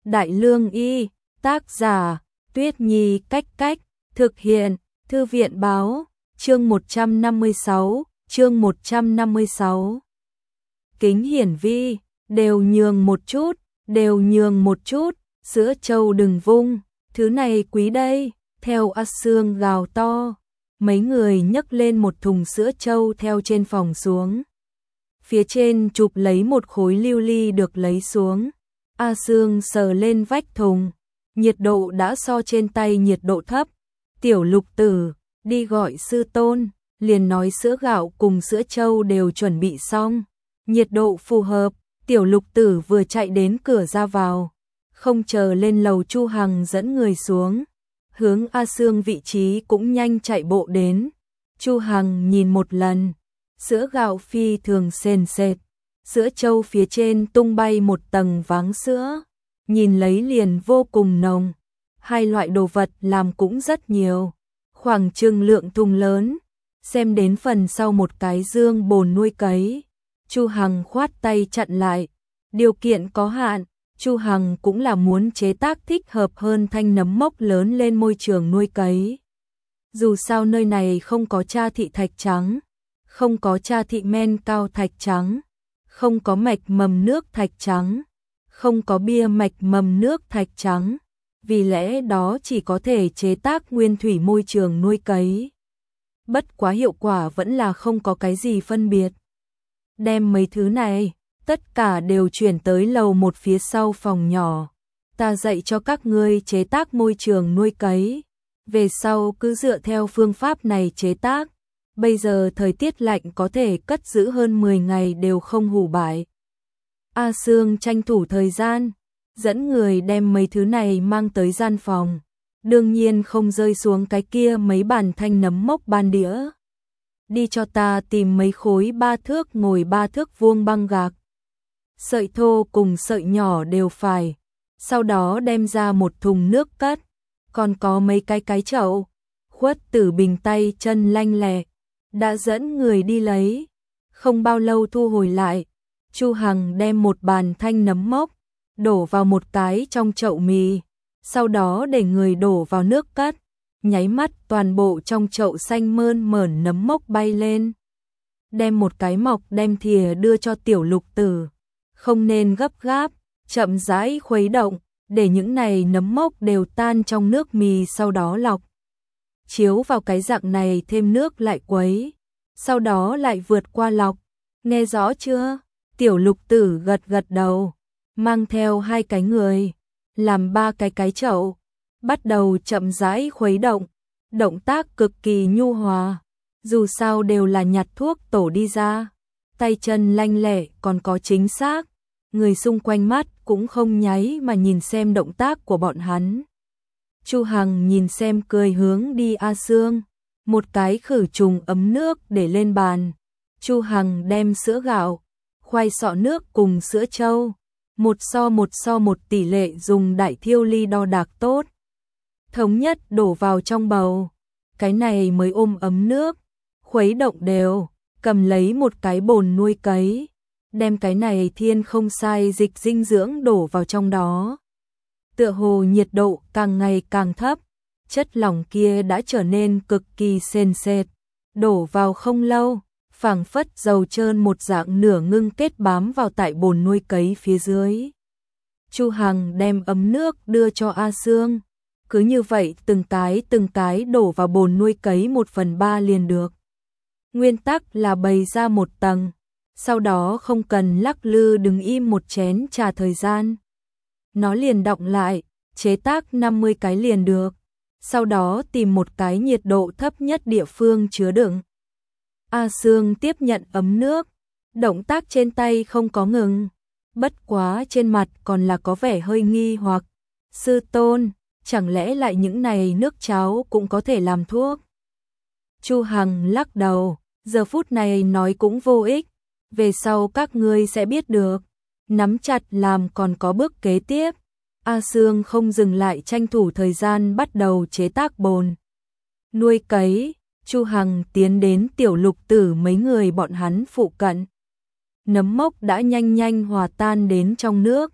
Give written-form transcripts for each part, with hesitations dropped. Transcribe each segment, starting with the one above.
Đại Lương Y, tác giả, Tuyết Nhi Cách Cách, thực hiện, Thư viện Báo, chương 156, chương 156. Kính hiển vi, đều nhường một chút, đều nhường một chút, sữa trâu đừng vung, thứ này quý đây, theo A Sương gào to. Mấy người nhấc lên một thùng sữa trâu theo trên phòng xuống. Phía trên chụp lấy một khối lưu ly được lấy xuống. A Sương sờ lên vách thùng, nhiệt độ đã so trên tay nhiệt độ thấp. Tiểu Lục Tử, đi gọi sư tôn, liền nói sữa gạo cùng sữa trâu đều chuẩn bị xong. Nhiệt độ phù hợp, Tiểu Lục Tử vừa chạy đến cửa ra vào. Không chờ lên lầu, Chu Hằng dẫn người xuống. Hướng A Sương vị trí cũng nhanh chạy bộ đến. Chu Hằng nhìn một lần, sữa gạo phi thường sền sệt, sữa trâu phía trên tung bay một tầng váng sữa, nhìn lấy liền vô cùng nồng. Hai loại đồ vật làm cũng rất nhiều, khoảng chừng lượng thùng lớn, xem đến phần sau một cái dương bồn nuôi cấy. Chu Hằng khoát tay chặn lại, điều kiện có hạn. Chu Hằng cũng là muốn chế tác thích hợp hơn thanh nấm mốc lớn lên môi trường nuôi cấy. Dù sao nơi này không có cha thị thạch trắng, không có cha thị men cao thạch trắng, không có mạch mầm nước thạch trắng, không có bia mạch mầm nước thạch trắng, vì lẽ đó chỉ có thể chế tác nguyên thủy môi trường nuôi cấy. Bất quá hiệu quả vẫn là không có cái gì phân biệt. Đem mấy thứ này tất cả đều chuyển tới lầu một phía sau phòng nhỏ. Ta dạy cho các ngươi chế tác môi trường nuôi cấy. Về sau cứ dựa theo phương pháp này chế tác. Bây giờ thời tiết lạnh có thể cất giữ hơn 10 ngày đều không hủ bại. A Sương tranh thủ thời gian, dẫn người đem mấy thứ này mang tới gian phòng. Đương nhiên không rơi xuống cái kia mấy bàn thanh nấm mốc ban đĩa. Đi cho ta tìm mấy khối 3 thước ngồi 3 thước vuông băng gạc. Sợi thô cùng sợi nhỏ đều phải. Sau đó đem ra một thùng nước cất. Còn có mấy cái chậu. Khuất Tử Bình tay chân lanh lẹ, đã dẫn người đi lấy. Không bao lâu thu hồi lại. Chu Hằng đem một bàn thanh nấm mốc đổ vào một cái trong chậu mì. Sau đó để người đổ vào nước cất. Nháy mắt toàn bộ trong chậu xanh mơn mởn nấm mốc bay lên. Đem một cái mọc đem thìa đưa cho Tiểu Lục Tử. Không nên gấp gáp, chậm rãi khuấy động, để những này nấm mốc đều tan trong nước mì, sau đó lọc. Chiếu vào cái dạng này thêm nước lại quấy, sau đó lại vượt qua lọc. Nghe rõ chưa? Tiểu Lục Tử gật gật đầu, mang theo 2 cái người, làm 3 cái chậu, bắt đầu chậm rãi khuấy động. Động tác cực kỳ nhu hòa, dù sao đều là nhặt thuốc tổ đi ra. Tay chân lanh lẹ còn có chính xác, người xung quanh mắt cũng không nháy mà nhìn xem động tác của bọn hắn. Chu Hằng nhìn xem cười hướng đi A Sương, một cái khử trùng ấm nước để lên bàn. Chu Hằng đem sữa gạo, khoai sọ nước cùng sữa trâu, 1:1 tỷ lệ dùng đại thiêu ly đo đạc tốt. Thống nhất đổ vào trong bầu, cái này mới ôm ấm nước, khuấy động đều. Cầm lấy một cái bồn nuôi cấy, đem cái này thiên không sai dịch dinh dưỡng đổ vào trong đó. Tựa hồ nhiệt độ càng ngày càng thấp, chất lỏng kia đã trở nên cực kỳ sền sệt, đổ vào không lâu, phảng phất dầu trơn một dạng nửa ngưng kết bám vào tại bồn nuôi cấy phía dưới. Chu Hằng đem ấm nước đưa cho A Sương, cứ như vậy từng cái đổ vào bồn nuôi cấy 1/3 liền được. Nguyên tắc là bày ra một tầng, sau đó không cần lắc lư, đứng im một chén trà thời gian. Nó liền đọng lại, chế tác 50 cái liền được. Sau đó tìm một cái nhiệt độ thấp nhất địa phương chứa đựng. A Sương tiếp nhận ấm nước, động tác trên tay không có ngừng. Bất quá trên mặt còn là có vẻ hơi nghi hoặc. Sư tôn, chẳng lẽ lại những này nước cháo cũng có thể làm thuốc? Chu Hằng lắc đầu. Giờ phút này nói cũng vô ích, về sau các ngươi sẽ biết được. Nắm chặt làm, còn có bước kế tiếp. A Sương không dừng lại, tranh thủ thời gian bắt đầu chế tác bồn nuôi cấy. Chu Hằng tiến đến Tiểu Lục Tử mấy người bọn hắn phụ cận. Nấm mốc đã nhanh hòa tan đến trong nước,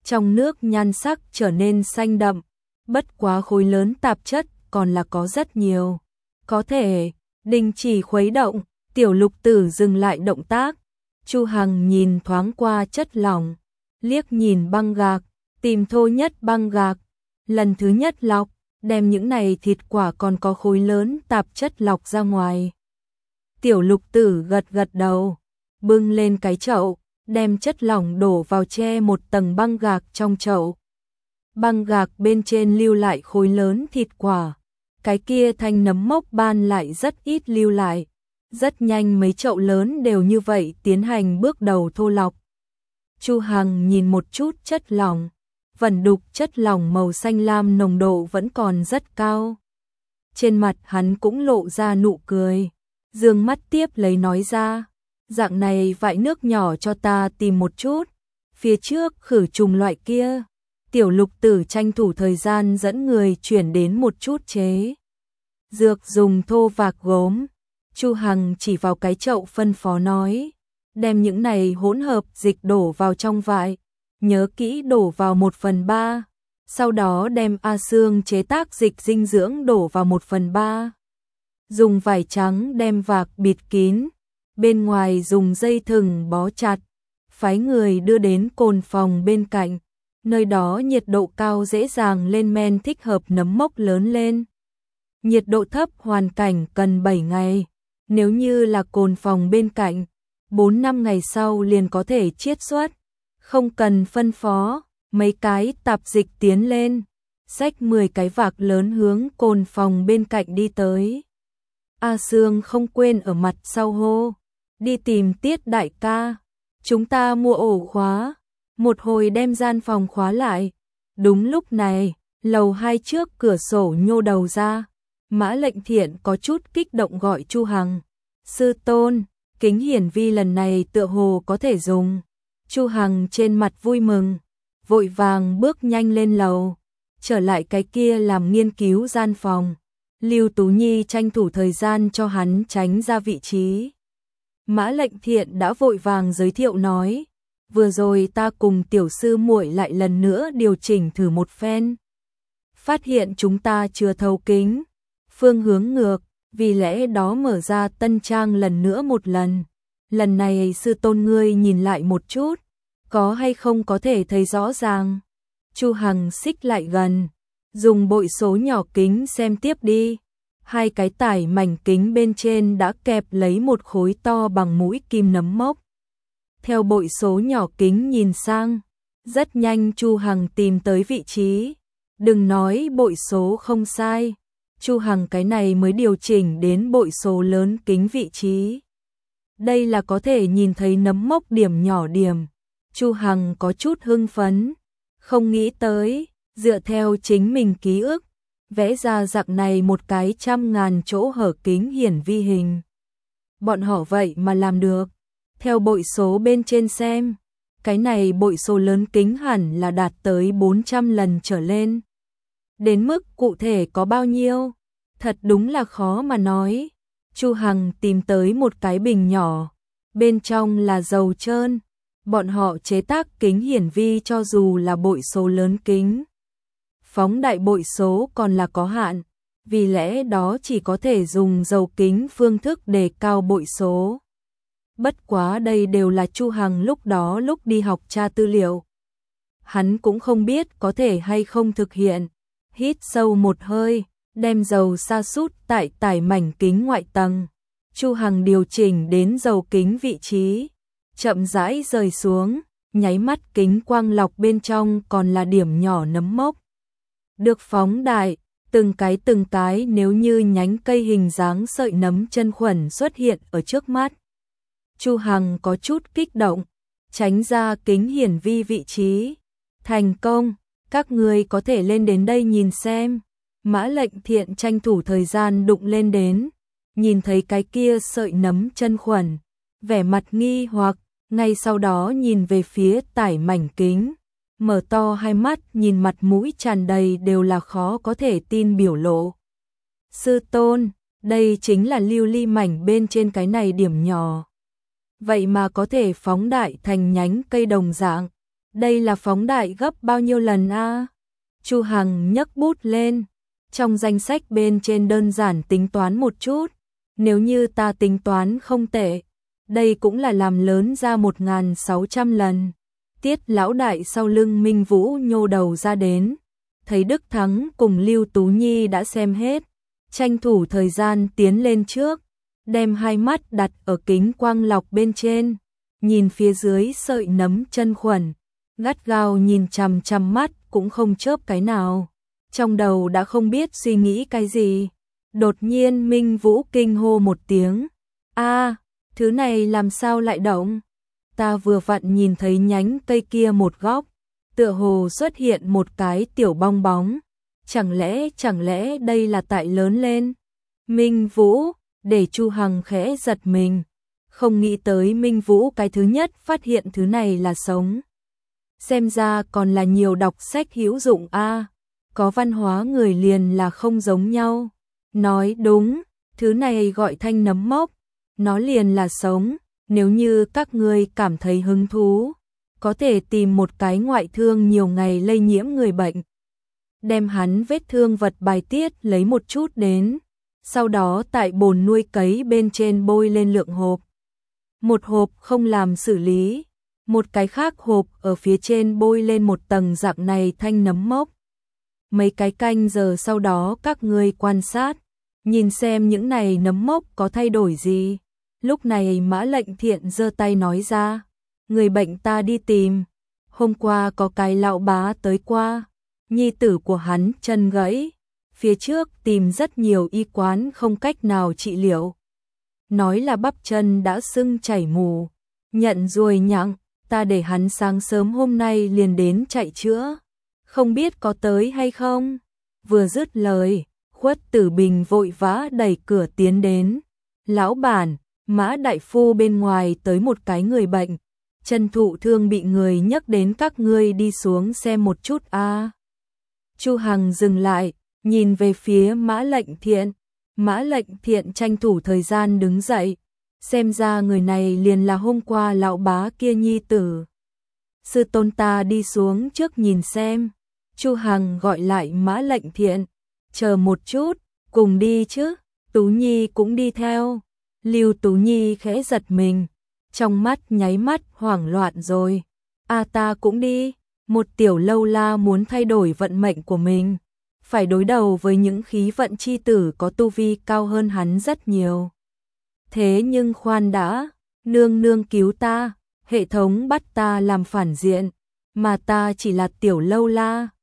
trong nước nhan sắc trở nên xanh đậm, bất quá khối lớn tạp chất còn là có rất nhiều. Có thể, đình chỉ khuấy động, Tiểu Lục Tử dừng lại động tác. Chu Hằng nhìn thoáng qua chất lỏng, liếc nhìn băng gạc, tìm thô nhất băng gạc, lần thứ nhất lọc, đem những này thịt quả còn có khối lớn tạp chất lọc ra ngoài. Tiểu Lục Tử gật gật đầu, bưng lên cái chậu, đem chất lỏng đổ vào che một tầng băng gạc trong chậu. Băng gạc bên trên lưu lại khối lớn thịt quả, cái kia thanh nấm mốc ban lại rất ít lưu lại. Rất nhanh mấy chậu lớn đều như vậy tiến hành bước đầu thô lọc. Chu Hằng nhìn một chút chất lỏng, vẩn đục chất lỏng màu xanh lam nồng độ vẫn còn rất cao. Trên mặt hắn cũng lộ ra nụ cười, dương mắt tiếp lấy nói ra, dạng này vại nước nhỏ cho ta tìm một chút, phía trước khử trùng loại kia. Tiểu Lục Tử tranh thủ thời gian dẫn người chuyển đến một chút chế dược dùng thô vạc gốm. Chu Hằng chỉ vào cái chậu phân phó nói, đem những này hỗn hợp dịch đổ vào trong vại, nhớ kỹ đổ vào 1/3, sau đó đem A Xương chế tác dịch dinh dưỡng đổ vào 1/3. Dùng vải trắng đem vạc bịt kín, bên ngoài dùng dây thừng bó chặt, phái người đưa đến cồn phòng bên cạnh, nơi đó nhiệt độ cao dễ dàng lên men thích hợp nấm mốc lớn lên. Nhiệt độ thấp hoàn cảnh cần 7 ngày. Nếu như là cồn phòng bên cạnh, 4-5 ngày sau liền có thể chiết xuất, không cần phân phó, mấy cái tạp dịch tiến lên, xách 10 cái vạc lớn hướng cồn phòng bên cạnh đi tới. A Xương không quên ở mặt sau hô, đi tìm Tiết đại ca, chúng ta mua ổ khóa, một hồi đem gian phòng khóa lại. Đúng lúc này, lầu 2 trước cửa sổ nhô đầu ra. Mã Lệnh Thiện có chút kích động gọi Chu Hằng, sư tôn, kính hiển vi lần này tựa hồ có thể dùng. Chu Hằng trên mặt vui mừng, vội vàng bước nhanh lên lầu, trở lại cái kia làm nghiên cứu gian phòng. Lưu Tú Nhi tranh thủ thời gian cho hắn tránh ra vị trí. Mã Lệnh Thiện đã vội vàng giới thiệu nói, vừa rồi ta cùng tiểu sư muội lại lần nữa điều chỉnh thử một phen. Phát hiện chúng ta chưa thấu kính phương hướng ngược, vì lẽ đó mở ra tân trang lần nữa một lần. Lần này sư tôn ngươi nhìn lại một chút, có hay không có thể thấy rõ ràng. Chu Hằng xích lại gần, dùng bội số nhỏ kính xem tiếp đi. Hai cái tải mảnh kính bên trên đã kẹp lấy một khối to bằng mũi kim nấm mốc. Theo bội số nhỏ kính nhìn sang, rất nhanh Chu Hằng tìm tới vị trí. Đừng nói bội số không sai, Chu Hằng cái này mới điều chỉnh đến bội số lớn kính vị trí. Đây là có thể nhìn thấy nấm mốc điểm nhỏ điểm. Chu Hằng có chút hưng phấn, không nghĩ tới, dựa theo chính mình ký ức, vẽ ra dạng này một cái 100.000 chỗ hở kính hiển vi hình. Bọn họ vậy mà làm được. Theo bội số bên trên xem, cái này bội số lớn kính hẳn là đạt tới 400 lần trở lên. Đến mức cụ thể có bao nhiêu, thật đúng là khó mà nói. Chu Hằng tìm tới một cái bình nhỏ, bên trong là dầu trơn. Bọn họ chế tác kính hiển vi cho dù là bội số lớn kính, phóng đại bội số còn là có hạn, vì lẽ đó chỉ có thể dùng dầu kính phương thức đề cao bội số. Bất quá đây đều là Chu Hằng lúc đi học tra tư liệu. Hắn cũng không biết có thể hay không thực hiện. Hít sâu một hơi, đem dầu sa sút tại tải mảnh kính ngoại tầng. Chu Hằng điều chỉnh đến dầu kính vị trí, chậm rãi rời xuống, nháy mắt kính quang lọc bên trong còn là điểm nhỏ nấm mốc. Được phóng đại, từng cái nếu như nhánh cây hình dáng sợi nấm chân khuẩn xuất hiện ở trước mắt. Chu Hằng có chút kích động, tránh ra kính hiển vi vị trí. Thành công, các người có thể lên đến đây nhìn xem. Mã Lệnh Thiện tranh thủ thời gian đụng lên đến, nhìn thấy cái kia sợi nấm chân khuẩn, vẻ mặt nghi hoặc, ngay sau đó nhìn về phía tải mảnh kính, mở to hai mắt nhìn mặt mũi tràn đầy đều là khó có thể tin biểu lộ. Sư tôn, đây chính là lưu ly mảnh bên trên cái này điểm nhỏ. Vậy mà có thể phóng đại thành nhánh cây đồng dạng. Đây là phóng đại gấp bao nhiêu lần a? Chu Hằng nhấc bút lên, trong danh sách bên trên đơn giản tính toán một chút, nếu như ta tính toán không tệ, đây cũng là làm lớn ra 1.600 lần. Tiết lão đại sau lưng Minh Vũ nhô đầu ra đến, thấy Đức Thắng cùng Lưu Tú Nhi đã xem hết, tranh thủ thời gian tiến lên trước, đem hai mắt đặt ở kính quang lọc bên trên, nhìn phía dưới sợi nấm chân khuẩn, gắt gao nhìn chằm chằm mắt cũng không chớp cái nào, trong đầu đã không biết suy nghĩ cái gì. Đột nhiên Minh Vũ kinh hô một tiếng, a, thứ này làm sao lại động? Ta vừa vặn nhìn thấy nhánh cây kia một góc, tựa hồ xuất hiện một cái tiểu bong bóng, chẳng lẽ đây là tại lớn lên? Minh Vũ, để Chu Hằng khẽ giật mình, không nghĩ tới Minh Vũ cái thứ nhất phát hiện thứ này là sống. Xem ra còn là nhiều đọc sách hữu dụng a, có văn hóa người liền là không giống nhau. Nói đúng, thứ này gọi thanh nấm mốc, nó liền là sống, nếu như các ngươi cảm thấy hứng thú, có thể tìm một cái ngoại thương nhiều ngày lây nhiễm người bệnh, đem hắn vết thương vật bài tiết lấy một chút đến, sau đó tại bồn nuôi cấy bên trên bôi lên lượng hộp. Một hộp không làm xử lý, một cái khác hộp ở phía trên bôi lên một tầng dạng này thanh nấm mốc. Mấy cái canh giờ sau đó các ngươi quan sát, nhìn xem những này nấm mốc có thay đổi gì. Lúc này Mã Lệnh Thiện giơ tay nói ra, người bệnh ta đi tìm, hôm qua có cái lão bá tới qua, nhi tử của hắn chân gãy, phía trước tìm rất nhiều y quán không cách nào trị liệu. Nói là bắp chân đã sưng chảy mù, nhận ruồi nhặng, ta để hắn sáng sớm hôm nay liền đến chạy chữa, không biết có tới hay không. Vừa dứt lời, Khuất Tử Bình vội vã đẩy cửa tiến đến, lão bản, Mã đại phu bên ngoài tới một cái người bệnh, chân thụ thương bị người nhấc đến, các ngươi đi xuống xem một chút a. Chu Hằng dừng lại, nhìn về phía Mã Lệnh Thiện. Mã Lệnh Thiện tranh thủ thời gian đứng dậy, xem ra người này liền là hôm qua lão bá kia nhi tử. Sư tôn ta đi xuống trước nhìn xem. Chu Hằng gọi lại Mã Lệnh Thiện, chờ một chút, cùng đi chứ. Tú Nhi cũng đi theo. Lưu Tú Nhi khẽ giật mình, trong mắt nháy mắt hoảng loạn rồi. A ta cũng đi, một tiểu lâu la muốn thay đổi vận mệnh của mình, phải đối đầu với những khí vận chi tử có tu vi cao hơn hắn rất nhiều. Thế nhưng khoan đã, nương nương cứu ta, hệ thống bắt ta làm phản diện, mà ta chỉ là tiểu lâu la,